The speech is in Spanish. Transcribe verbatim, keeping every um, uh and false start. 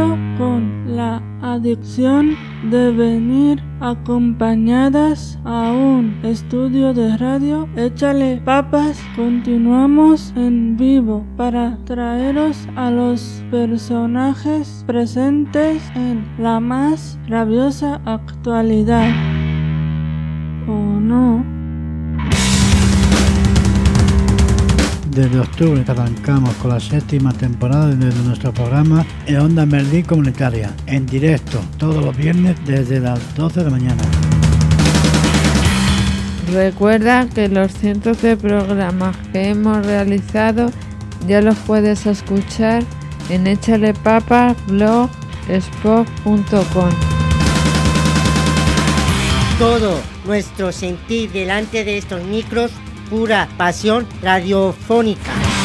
luchando con la adicción de venir acompañadas a un estudio de radio. Échale papas, continuamos en vivo para traeros a los personajes presentes en la más rabiosa actualidad. ¿O no? Desde octubre arrancamos con la séptima temporada de nuestro programa en Onda Merlí Comunitaria, en directo, todos los viernes desde las doce de la mañana. Recuerda que los cientos de programas que hemos realizado ya los puedes escuchar en échale papas blog spot punto com. Todo nuestro sentir delante de estos micros, pura pasión radiofónica.